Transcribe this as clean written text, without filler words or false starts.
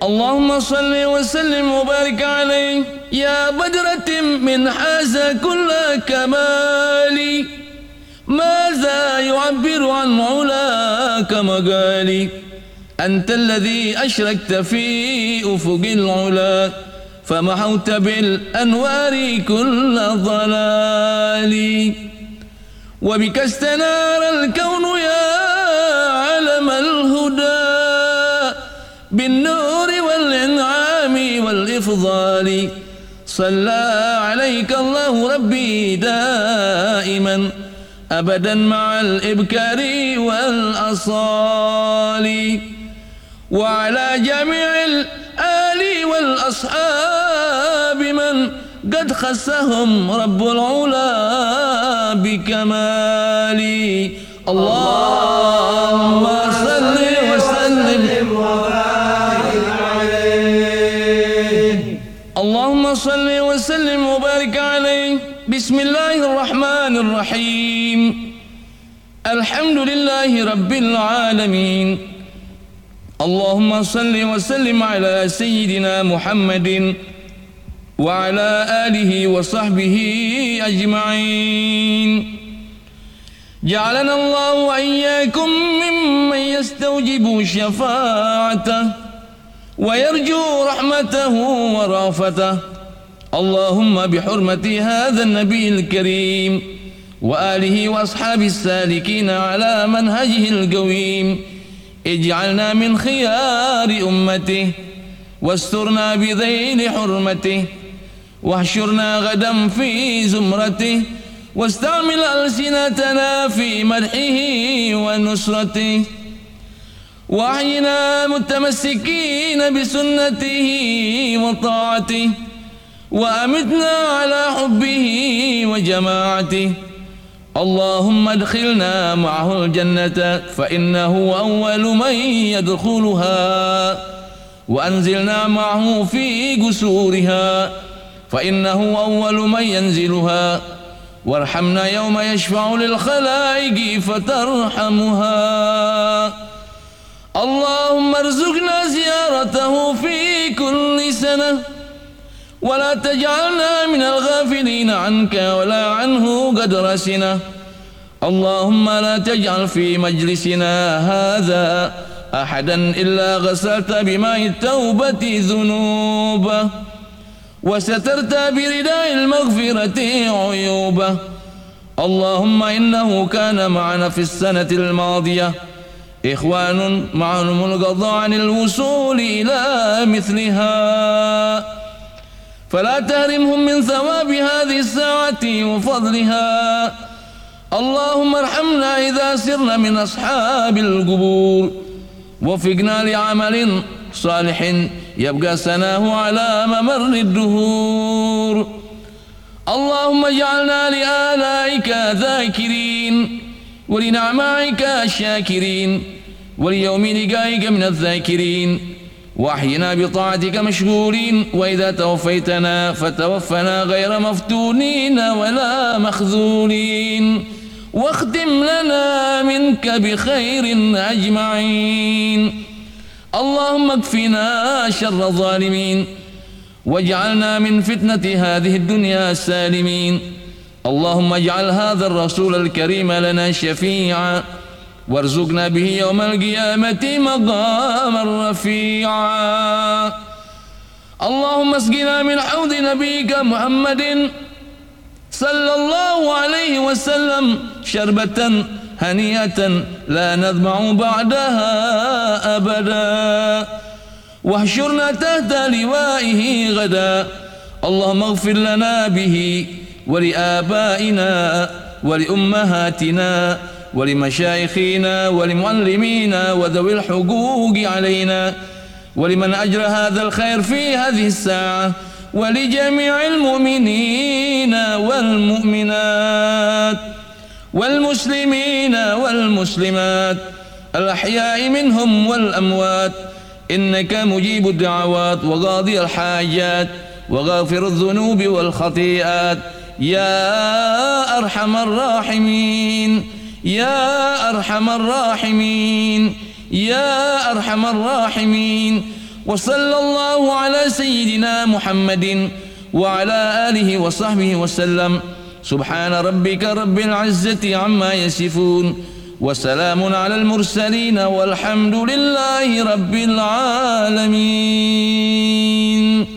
اللهم صل وسلم وبارك عليه يا بدرة من حاز كل كمال ماذا يعبر عن علاك مقالي أنت الذي أشركت في أفق العلا فمحوت بالأنوار كل ضلال وبك استنار الكون يا علم الهدى بالنور والإنعام والإفضال صلى عليك الله ربي دائما أبدا مع الإبكار والأصال وعلى جميع الآل والأصحاب من قد خصهم رب العلا بكمال اللهم صل وسلم وبارك عليه اللهم صل وسلم وبارك عليه بسم الله الرحمن الرحيم الحمد لله رب العالمين اللهم صل وسلم على سيدنا محمد وعلى آله وصحبه أجمعين جعلنا الله وإياكم ممن يستوجب شفاعته ويرجو رحمته ورافته اللهم بحرمة هذا النبي الكريم وآله وأصحاب السالكين على منهجه القويم اجعلنا من خيار أمته واسترنا بذيل حرمته واحشرنا غدا في زمرته واستعمل ألسنتنا في مدحه ونصرته وأحينا متمسكين بسنته وطاعته وأمتنا على حبه وجماعته اللهم ادخلنا معه الجنة فإنه أول من يدخلها وأنزلنا معه في قصورها فإنه أول من ينزلها وارحمنا يوم يشفع للخلائق فترحمها اللهم ارزقنا زيارته في كل سنة ولا تجعلنا من الغافلين عنك ولا عنه قدر سنة اللهم لا تجعل في مجلسنا هذا أحدا إلا غسلت بماء التوبة ذنوبه وسترت برداء المغفرة عيوبه اللهم إنه كان معنا في السنة الماضية إخوان معهم القضاء عن الوصول إلى مثلها فلا تهرمهم من ثواب هذه الساعة وفضلها اللهم ارحمنا إذا سرنا من أصحاب القبور وفقنا لعمل صالح يبقى سناه على ممر الدهور اللهم اجعلنا لآلائك ذاكرين ولنعمائك شاكرين وليوم لقائك من الذاكرين واحينا بطاعتك مشغولين وإذا توفيتنا فتوفنا غير مفتونين ولا مخذولين واختم لنا منك بخير أجمعين اللهم اكفنا شر الظالمين واجعلنا من فتنة هذه الدنيا سالمين اللهم اجعل هذا الرسول الكريم لنا شفيعا وارزقنا به يوم القيامة مقاما رفيعا اللهم اسقنا من حوض نبيك محمد صلى الله عليه وسلم شربة هنيئة لا نظمع بعدها أبدا واحشرنا تحت لوائه غدا اللهم اغفر لنا به ولآبائنا ولأمهاتنا ولمشايخنا ولمعلمينا وذوي الحقوق علينا ولمن أجرى هذا الخير في هذه الساعة ولجميع المؤمنين والمؤمنات والمسلمين والمسلمات الأحياء منهم والأموات إنك مجيب الدعوات وقاضي الحاجات وغافر الذنوب والخطيئات يا أرحم الراحمين يا أرحم الراحمين يا أرحم الراحمين وصلى الله على سيدنا محمد وعلى آله وصحبه وسلم. سبحان ربك رب العزة عما يصفون وسلام على المرسلين والحمد لله رب العالمين.